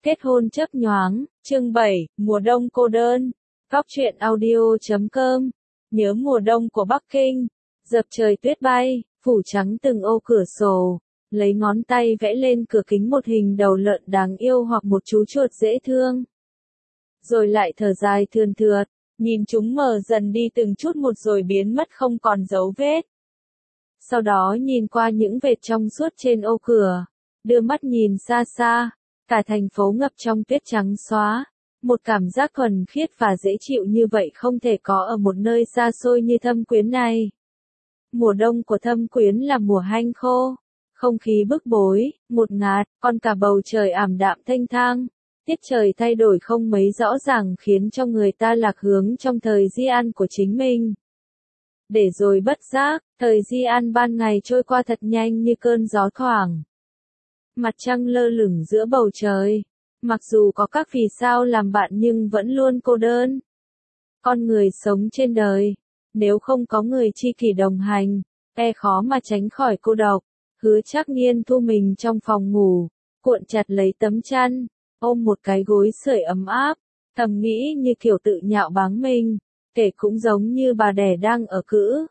Kết hôn chớp nhoáng, chương 7, mùa đông cô đơn. Góc truyện audio.com. Nhớ mùa đông của Bắc Kinh. Dập trời tuyết bay, phủ trắng từng ô cửa sổ, lấy ngón tay vẽ lên cửa kính một hình đầu lợn đáng yêu hoặc một chú chuột dễ thương. Rồi lại thở dài thườn thượt, nhìn chúng mờ dần đi từng chút một rồi biến mất không còn dấu vết. Sau đó nhìn qua những vệt trong suốt trên ô cửa, đưa mắt nhìn xa xa, cả thành phố ngập trong tuyết trắng xóa. Một cảm giác thuần khiết và dễ chịu như vậy không thể có ở một nơi xa xôi như Thâm Quyến này. Mùa đông của Thâm Quyến là mùa hanh khô, không khí bức bối, ngột ngạt, còn cả bầu trời ảm đạm thênh thang. Tiết trời thay đổi không mấy rõ ràng khiến cho người ta lạc hướng trong thời Di An của chính mình. Để rồi bất giác, thời Di An ban ngày trôi qua thật nhanh như cơn gió thoảng. Mặt trăng lơ lửng giữa bầu trời, mặc dù có các vì sao làm bạn nhưng vẫn luôn cô đơn. Con người sống trên đời, nếu không có người tri kỷ đồng hành, khó mà tránh khỏi cô độc. Hứa Trác Nghiên thu mình trong phòng ngủ, cuộn chặt lấy tấm chăn, ôm một cái gối sưởi ấm áp, thầm nghĩ như kiểu tự nhạo báng mình, kể cũng giống như bà đẻ đang ở cữ.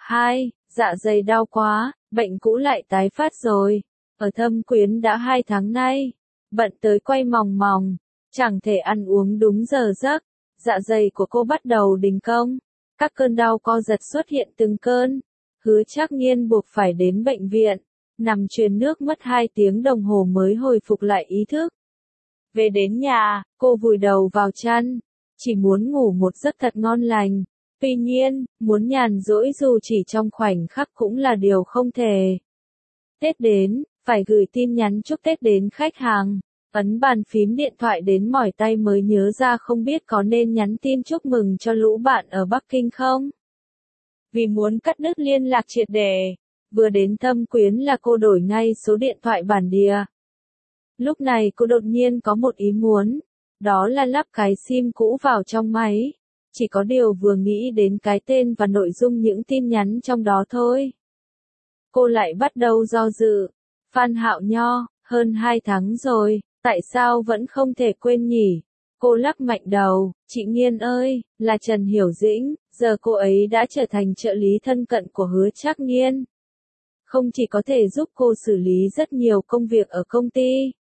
Dạ dày đau quá, bệnh cũ lại tái phát rồi. Ở Thâm Quyến đã 2 tháng nay, bận tới quay mòng mòng, chẳng thể ăn uống đúng giờ giấc. Dạ dày của cô bắt đầu đình công, các cơn đau co giật xuất hiện từng cơn. Hứa Trác Nghiên buộc phải đến bệnh viện, nằm truyền nước mất 2 tiếng đồng hồ mới hồi phục lại ý thức. Về đến nhà, cô vùi đầu vào chăn, chỉ muốn ngủ một giấc thật ngon lành. Tuy nhiên, muốn nhàn rỗi dù chỉ trong khoảnh khắc cũng là điều không thể. Tết đến, phải gửi tin nhắn chúc Tết đến khách hàng. Ấn bàn phím điện thoại đến mỏi tay mới nhớ ra không biết có nên nhắn tin chúc mừng cho lũ bạn ở Bắc Kinh không. Vì muốn cắt đứt liên lạc triệt để, vừa đến Thâm Quyến là cô đổi ngay số điện thoại bản địa. Lúc này cô đột nhiên có một ý muốn, đó là lắp cái SIM cũ vào trong máy. Chỉ có điều vừa nghĩ đến cái tên và nội dung những tin nhắn trong đó thôi, cô lại bắt đầu do dự. Phan Hạo Nho, hơn 2 tháng rồi, tại sao vẫn không thể quên nhỉ? Cô lắc mạnh đầu, chị Nghiên ơi, là Trần Hiểu Dĩnh, giờ cô ấy đã trở thành trợ lý thân cận của Hứa Trác Nghiên. Không chỉ có thể giúp cô xử lý rất nhiều công việc ở công ty.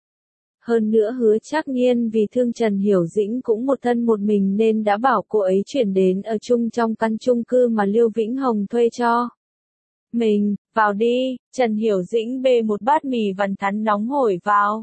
Hơn nữa Hứa Trác Nghiên vì thương Trần Hiểu Dĩnh cũng một thân một mình nên đã bảo cô ấy chuyển đến ở chung trong căn chung cư mà Liêu Vĩnh Hồng thuê cho. Mình, vào đi, Trần Hiểu Dĩnh bê một bát mì vằn thắn nóng hổi vào.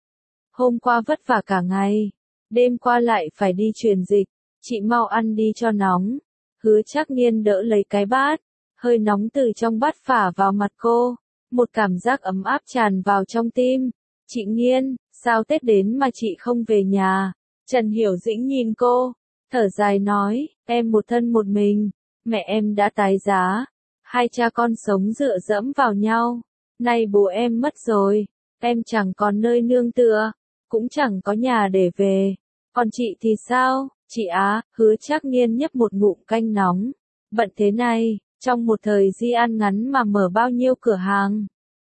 Hôm qua vất vả cả ngày, đêm qua lại phải đi truyền dịch, chị mau ăn đi cho nóng. Hứa Trác Nghiên đỡ lấy cái bát, hơi nóng từ trong bát phả vào mặt cô, một cảm giác ấm áp tràn vào trong tim. Chị Nghiên, sao Tết đến mà chị không về nhà? Trần Hiểu Dĩnh nhìn cô, thở dài nói, em một thân một mình, mẹ em đã tái giá. 2 cha con sống dựa dẫm vào nhau, nay bố em mất rồi, em chẳng còn nơi nương tựa, cũng chẳng có nhà để về. Còn chị thì sao, chị á? Hứa Trác Nghiên nhấp một ngụm canh nóng. Bận thế này, trong một thời Di An ngắn mà mở bao nhiêu cửa hàng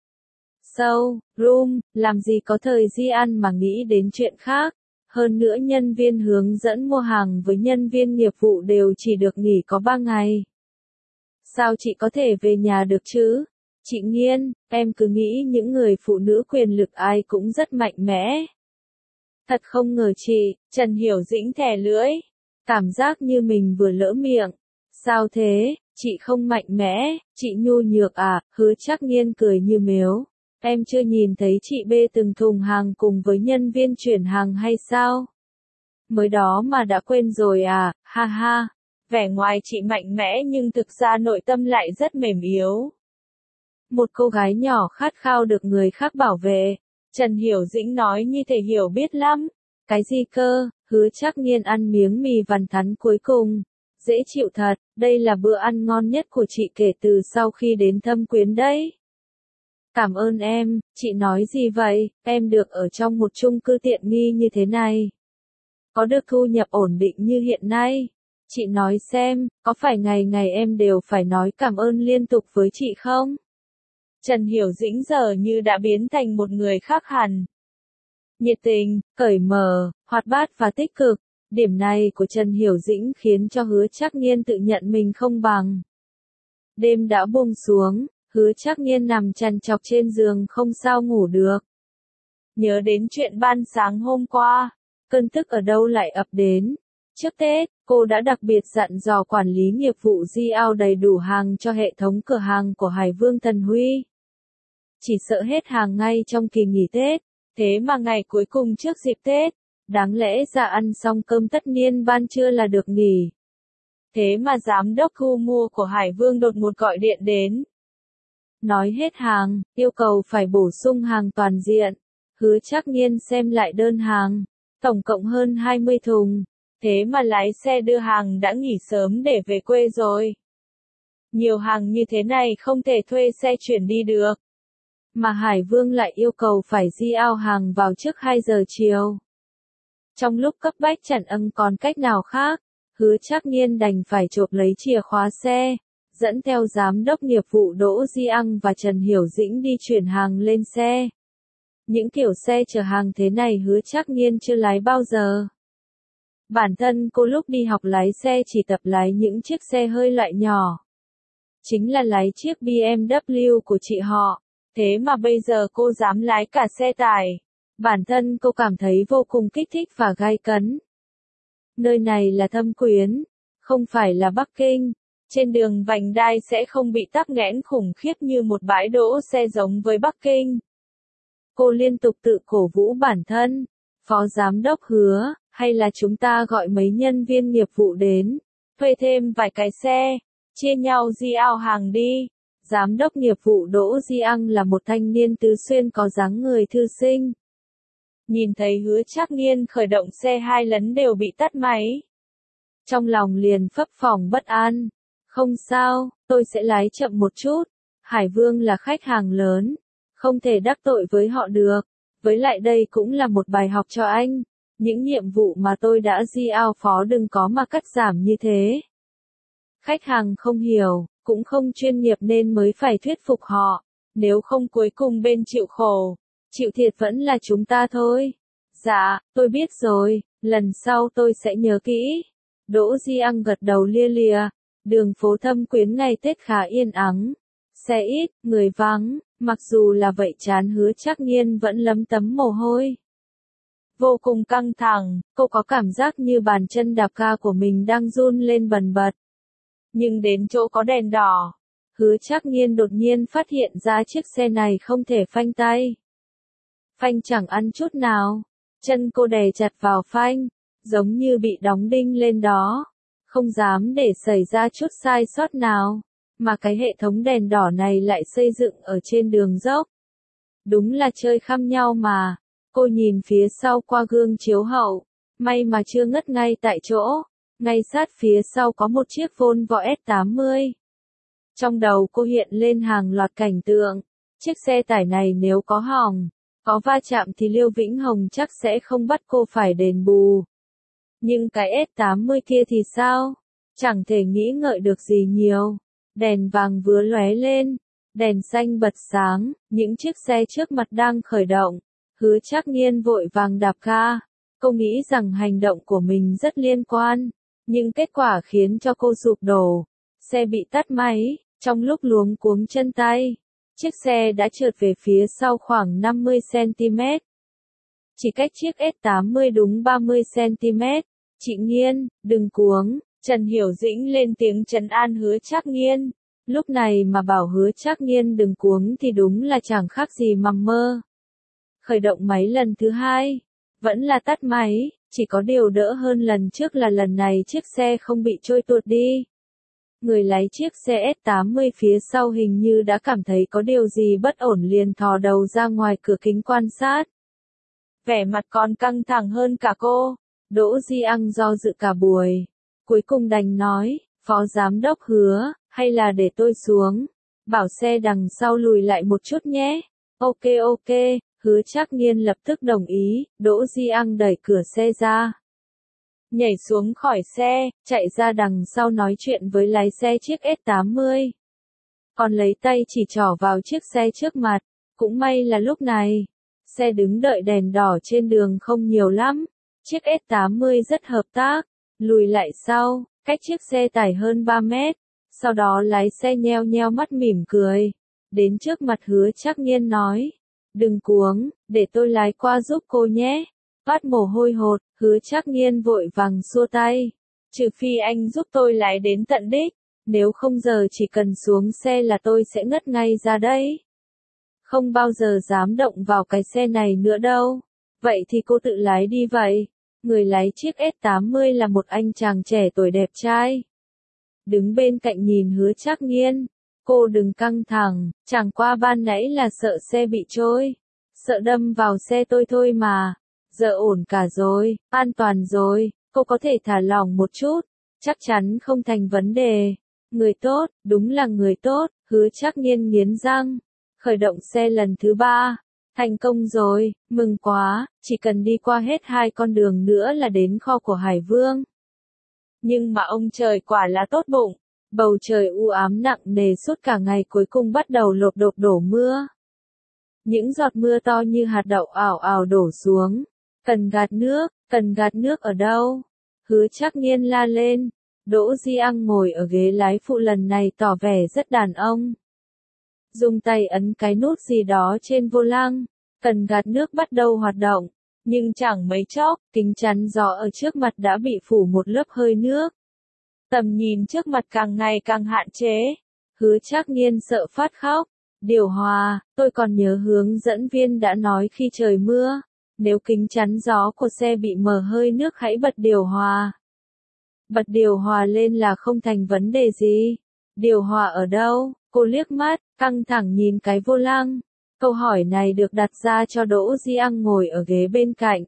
showroom, làm gì có thời Di An mà nghĩ đến chuyện khác. Hơn nữa nhân viên hướng dẫn mua hàng với nhân viên nghiệp vụ đều chỉ được nghỉ có 3 ngày. Sao chị có thể về nhà được chứ? Chị Nghiên, em cứ nghĩ những người phụ nữ quyền lực ai cũng rất mạnh mẽ. Thật không ngờ chị. Trần Hiểu Dĩnh thè lưỡi, cảm giác như mình vừa lỡ miệng. Sao thế, chị không mạnh mẽ, chị nhu nhược à? Hứa Trác Nghiên cười như mếu. Em chưa nhìn thấy chị bê từng thùng hàng cùng với nhân viên chuyển hàng hay sao? Mới đó mà đã quên rồi à? Ha ha. Vẻ ngoài chị mạnh mẽ nhưng thực ra nội tâm lại rất mềm yếu. Một cô gái nhỏ khát khao được người khác bảo vệ. Trần Hiểu Dĩnh nói như thể hiểu biết lắm. Cái gì cơ? Hứa Trác Nghiên ăn miếng mì vằn thắn cuối cùng. Dễ chịu thật, đây là bữa ăn ngon nhất của chị kể từ sau khi đến Thâm Quyến đấy. Cảm ơn em, chị nói gì vậy? Em được ở trong một chung cư tiện nghi như thế này, có được thu nhập ổn định như hiện nay. Chị nói xem, có phải ngày ngày em đều phải nói cảm ơn liên tục với chị không? Trần Hiểu Dĩnh giờ như đã biến thành một người khác hẳn. Nhiệt tình, cởi mở, hoạt bát và tích cực. Điểm này của Trần Hiểu Dĩnh khiến cho Hứa Trác Nghiên tự nhận mình không bằng. Đêm đã buông xuống, Hứa Trác Nghiên nằm trằn trọc trên giường không sao ngủ được. Nhớ đến chuyện ban sáng hôm qua, cơn tức ở đâu lại ập đến. Trước Tết, cô đã đặc biệt dặn dò quản lý nghiệp vụ Diao đầy đủ hàng cho hệ thống cửa hàng của Hải Vương Thần Huy. Chỉ sợ hết hàng ngay trong kỳ nghỉ Tết, thế mà ngày cuối cùng trước dịp Tết, đáng lẽ ra ăn xong cơm tất niên ban trưa là được nghỉ. Thế mà giám đốc thu mua của Hải Vương đột ngột gọi điện đến. Nói hết hàng, yêu cầu phải bổ sung hàng toàn diện. Hứa Trác Nghiên xem lại đơn hàng, tổng cộng hơn 20 thùng. Thế mà lái xe đưa hàng đã nghỉ sớm để về quê rồi. Nhiều hàng như thế này không thể thuê xe chuyển đi được. Mà Hải Vương lại yêu cầu phải Diao hàng vào trước 2 giờ chiều. Trong lúc cấp bách chẳng còn cách nào khác, Hứa Trác Nghiên đành phải chộp lấy chìa khóa xe, dẫn theo giám đốc nghiệp vụ Đỗ Diang và Trần Hiểu Dĩnh đi chuyển hàng lên xe. Những kiểu xe chở hàng thế này Hứa Trác Nghiên chưa lái bao giờ. Bản thân cô lúc đi học lái xe chỉ tập lái những chiếc xe hơi loại nhỏ. Chính là lái chiếc BMW của chị họ. Thế mà bây giờ cô dám lái cả xe tải. Bản thân cô cảm thấy vô cùng kích thích và gay cấn. Nơi này là Thâm Quyến, không phải là Bắc Kinh. Trên đường vành đai sẽ không bị tắc nghẽn khủng khiếp như một bãi đỗ xe giống với Bắc Kinh. Cô liên tục tự cổ vũ bản thân. Phó giám đốc Hứa, hay là chúng ta gọi mấy nhân viên nghiệp vụ đến, thuê thêm vài cái xe, chia nhau Diao hàng đi. Giám đốc nghiệp vụ Đỗ Diang là một thanh niên tứ xuyên có dáng người thư sinh. Nhìn thấy Hứa Trác Nghiên khởi động xe 2 lần đều bị tắt máy. Trong lòng liền phấp phỏng bất an. Không sao, tôi sẽ lái chậm một chút. Hải Vương là khách hàng lớn, không thể đắc tội với họ được. Với lại đây cũng là một bài học cho anh. Những nhiệm vụ mà tôi đã giao phó đừng có mà cắt giảm như thế. Khách hàng không hiểu, cũng không chuyên nghiệp nên mới phải thuyết phục họ. Nếu không cuối cùng bên chịu khổ, chịu thiệt vẫn là chúng ta thôi. Dạ, tôi biết rồi, lần sau tôi sẽ nhớ kỹ. Đỗ Diang gật đầu lia lịa. Đường phố Thâm Quyến ngày Tết khá yên ắng. Xe ít, người vắng, mặc dù là vậy chán Hứa Trác Nghiên vẫn lấm tấm mồ hôi. Vô cùng căng thẳng, cô có cảm giác như bàn chân đạp ga của mình đang run lên bần bật. Nhưng đến chỗ có đèn đỏ, Hứa Trác Nghiên đột nhiên phát hiện ra chiếc xe này không thể phanh tay. Phanh chẳng ăn chút nào, chân cô đè chặt vào phanh, giống như bị đóng đinh lên đó, không dám để xảy ra chút sai sót nào. Mà cái hệ thống đèn đỏ này lại xây dựng ở trên đường dốc. Đúng là chơi khăm nhau mà. Cô nhìn phía sau qua gương chiếu hậu, may mà chưa ngất ngay tại chỗ. Ngay sát phía sau có một chiếc Volvo S80. Trong đầu cô hiện lên hàng loạt cảnh tượng. Chiếc xe tải này nếu có hỏng, có va chạm thì Liêu Vĩnh Hồng chắc sẽ không bắt cô phải đền bù. Nhưng cái S80 kia thì sao? Chẳng thể nghĩ ngợi được gì nhiều. Đèn vàng vừa lóe lên, đèn xanh bật sáng, những chiếc xe trước mặt đang khởi động. Hứa Trác Nghiên vội vàng đạp ga. Cô nghĩ rằng hành động của mình rất liên quan, nhưng kết quả khiến cho cô sụp đổ. Xe bị tắt máy, trong lúc luống cuống chân tay, chiếc xe đã trượt về phía sau khoảng 50 cm. Chỉ cách chiếc S80 đúng 30 cm. Chị Nghiên, đừng cuống. Trần Hiểu Dĩnh lên tiếng trấn an Hứa Trác Nghiên. Lúc này mà bảo Hứa Trác Nghiên đừng cuống thì đúng là chẳng khác gì mằm mơ. Khởi động máy lần thứ 2, vẫn là tắt máy, chỉ có điều đỡ hơn lần trước là lần này chiếc xe không bị trôi tuột đi. Người lái chiếc xe S80 phía sau hình như đã cảm thấy có điều gì bất ổn liền thò đầu ra ngoài cửa kính quan sát. Vẻ mặt còn căng thẳng hơn cả cô. Đỗ Diang do dự cả buổi. Cuối cùng đành nói, Phó Giám đốc Hứa, hay là để tôi xuống, bảo xe đằng sau lùi lại một chút nhé. Ok, Hứa Trác Nghiên lập tức đồng ý. Đỗ Diang đẩy cửa xe ra, nhảy xuống khỏi xe, chạy ra đằng sau nói chuyện với lái xe chiếc S80. Còn lấy tay chỉ trỏ vào chiếc xe trước mặt. Cũng may là lúc này, Xe đứng đợi đèn đỏ trên đường không nhiều lắm. Chiếc S80 rất hợp tác. Lùi lại sau, cách chiếc xe tải hơn 3 mét. Sau đó lái xe nheo nheo mắt mỉm cười. Đến trước mặt Hứa Trác Nghiên nói. Đừng cuống, để tôi lái qua giúp cô nhé. Toát mồ hôi hột, Hứa Trác Nghiên vội vàng xua tay. Trừ phi anh giúp tôi lái đến tận đích. Nếu không giờ chỉ cần xuống xe là tôi sẽ ngất ngay ra đấy. Không bao giờ dám động vào cái xe này nữa đâu. Vậy thì cô tự lái đi vậy. Người lái chiếc S80 là một anh chàng trẻ tuổi đẹp trai. Đứng bên cạnh nhìn Hứa Trác Nghiên. Cô đừng căng thẳng, chẳng qua ban nãy là sợ xe bị trôi. Sợ đâm vào xe tôi thôi mà. Giờ ổn cả rồi, an toàn rồi, cô có thể thả lỏng một chút. Chắc chắn không thành vấn đề. Người tốt, đúng là người tốt, Hứa Trác Nghiên nghiến răng. Khởi động xe lần thứ 3. Thành công rồi, mừng quá, chỉ cần đi qua hết 2 con đường nữa là đến kho của Hải Vương. Nhưng mà ông trời quả là tốt bụng. Bầu trời u ám nặng nề suốt cả ngày cuối cùng bắt đầu lộp độp đổ mưa. Những giọt mưa to như hạt đậu ảo ảo đổ xuống. Cần gạt nước ở đâu? Hứa Trác Nghiên la lên. Đỗ Di Ang ngồi ở ghế lái phụ lần này tỏ vẻ rất đàn ông. Dùng tay ấn cái nút gì đó trên vô lăng. Cần gạt nước bắt đầu hoạt động. Nhưng chẳng mấy chốc, kính chắn gió ở trước mặt đã bị phủ một lớp hơi nước. Tầm nhìn trước mặt càng ngày càng hạn chế. Hứa Trác Nghiên sợ phát khóc. Điều hòa, tôi còn nhớ hướng dẫn viên đã nói khi trời mưa. Nếu kính chắn gió của xe bị mờ hơi nước hãy bật điều hòa. Bật điều hòa lên là không thành vấn đề gì. Điều hòa ở đâu? Cô liếc mắt, căng thẳng nhìn cái vô lăng. Câu hỏi này được đặt ra cho Đỗ Di Ang ngồi ở ghế bên cạnh.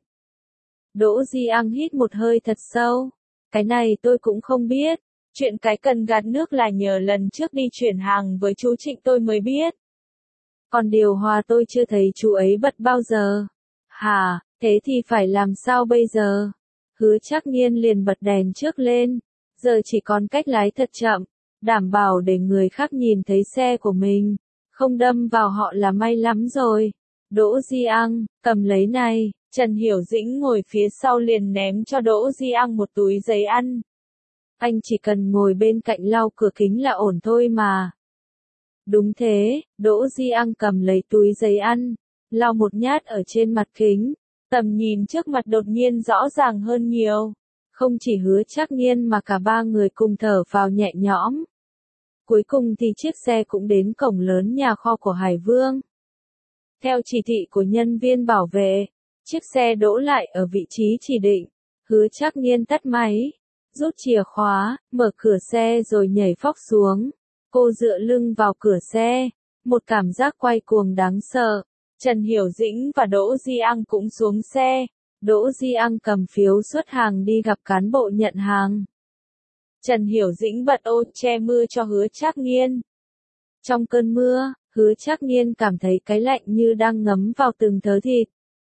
Đỗ Di Ang hít một hơi thật sâu. Cái này tôi cũng không biết. Chuyện cái cần gạt nước là nhờ lần trước đi chuyển hàng với chú Trịnh tôi mới biết. Còn điều hòa tôi chưa thấy chú ấy bật bao giờ. Hả, thế thì phải làm sao bây giờ? Hứa Trác Nghiên liền bật đèn trước lên. Giờ chỉ còn cách lái thật chậm. Đảm bảo để người khác nhìn thấy xe của mình. Không đâm vào họ là may lắm rồi. Đỗ Di Ang, cầm lấy này. Trần Hiểu Dĩnh ngồi phía sau liền ném cho Đỗ Di Ang một túi giấy ăn. Anh chỉ cần ngồi bên cạnh lau cửa kính là ổn thôi mà. Đúng thế, Đỗ Di Ang cầm lấy túi giấy ăn. Lau một nhát ở trên mặt kính. Tầm nhìn trước mặt đột nhiên rõ ràng hơn nhiều. Không chỉ Hứa Trác Nghiên mà cả 3 người cùng thở phào nhẹ nhõm. Cuối cùng thì chiếc xe cũng đến cổng lớn nhà kho của Hải Vương. Theo chỉ thị của nhân viên bảo vệ, chiếc xe đỗ lại ở vị trí chỉ định. Hứa Trác Nghiên tắt máy, rút chìa khóa, mở cửa xe rồi nhảy phóc xuống. Cô dựa lưng vào cửa xe, một cảm giác quay cuồng đáng sợ. Trần Hiểu Dĩnh và Đỗ Di Ang cũng xuống xe. Đỗ Di Ang cầm phiếu xuất hàng đi gặp cán bộ nhận hàng. Trần Hiểu Dĩnh bật ô che mưa cho Hứa Trác Nghiên. Trong cơn mưa, Hứa Trác Nghiên cảm thấy cái lạnh như đang ngấm vào từng thớ thịt.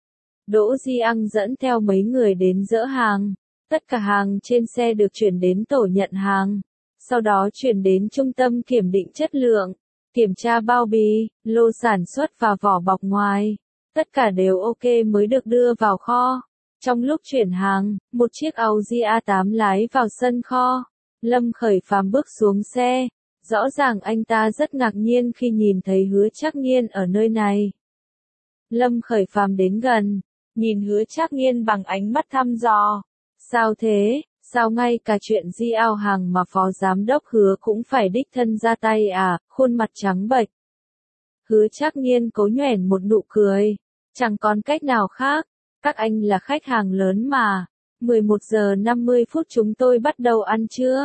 Đỗ Di Ang dẫn theo mấy người đến dỡ hàng. Tất cả hàng trên xe được chuyển đến tổ nhận hàng. Sau đó chuyển đến trung tâm kiểm định chất lượng. Kiểm tra bao bì, lô sản xuất và vỏ bọc ngoài. Tất cả đều ok mới được đưa vào kho. Trong lúc chuyển hàng, một chiếc Audi A8 lái vào sân kho. Lâm Khởi Phàm bước xuống xe. Rõ ràng anh ta rất ngạc nhiên khi nhìn thấy Hứa Trác Nghiên ở nơi này. Lâm Khởi Phàm đến gần, nhìn Hứa Trác Nghiên bằng ánh mắt thăm dò. Sao thế? Sao ngay cả chuyện di ao hàng mà phó giám đốc Hứa cũng phải đích thân ra tay à? Khuôn mặt trắng bệch. Hứa Trác Nghiên cố nhoẻn một nụ cười. Chẳng còn cách nào khác. Các anh là khách hàng lớn mà. 11 giờ 50 phút chúng tôi bắt đầu ăn trưa.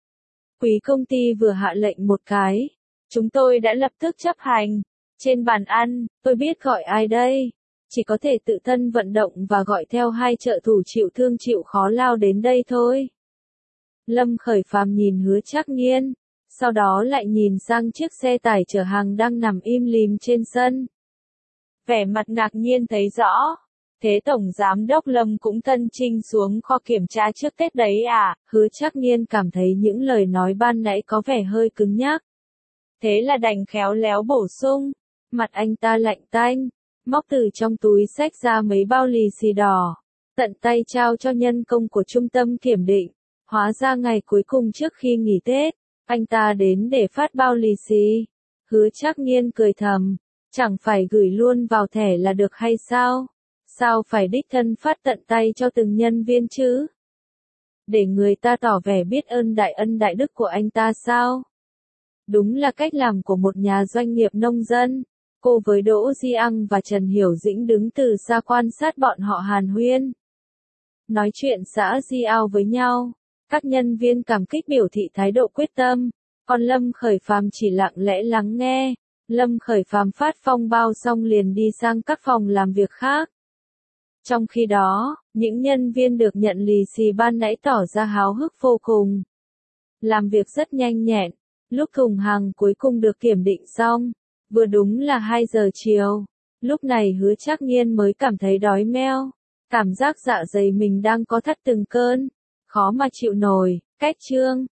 Quý công ty vừa hạ lệnh một cái. Chúng tôi đã lập tức chấp hành. Trên bàn ăn, tôi biết gọi ai đây. Chỉ có thể tự thân vận động và gọi theo 2 trợ thủ chịu thương chịu khó lao đến đây thôi. Lâm Khởi Phàm nhìn Hứa Trác Nghiên. Sau đó lại nhìn sang chiếc xe tải chở hàng đang nằm im lìm trên sân. Vẻ mặt ngạc nhiên thấy rõ. Thế Tổng Giám đốc Lâm cũng thân chinh xuống kho kiểm tra trước Tết đấy à? Hứa Trác Nghiên cảm thấy những lời nói ban nãy có vẻ hơi cứng nhắc. Thế là đành khéo léo bổ sung. Mặt anh ta lạnh tanh. móc từ trong túi xách ra mấy bao lì xì đỏ, tận tay trao cho nhân công của trung tâm kiểm định. Hóa ra ngày cuối cùng trước khi nghỉ Tết, anh ta đến để phát bao lì xì. Hứa Trác Nghiên cười thầm, chẳng phải gửi luôn vào thẻ là được hay sao? Sao phải đích thân phát tận tay cho từng nhân viên chứ? Để người ta tỏ vẻ biết ơn đại đức của anh ta sao? Đúng là cách làm của một nhà doanh nghiệp nông dân. Cô với Đỗ Di Ăng và Trần Hiểu Dĩnh đứng từ xa quan sát bọn họ hàn huyên. Nói chuyện xã giao với nhau. Các nhân viên cảm kích biểu thị thái độ quyết tâm. Còn Lâm Khởi Phàm chỉ lặng lẽ lắng nghe. Lâm Khởi Phàm phát phong bao xong liền đi sang các phòng làm việc khác. Trong khi đó, những nhân viên được nhận lì xì ban nãy tỏ ra háo hức vô cùng. Làm việc rất nhanh nhẹn. Lúc thùng hàng cuối cùng được kiểm định xong, vừa đúng là 2 giờ chiều. Lúc này Hứa Trác Nghiên mới cảm thấy đói meo. Cảm giác dạ dày mình đang có thắt từng cơn. Khó mà chịu nổi. Cách chương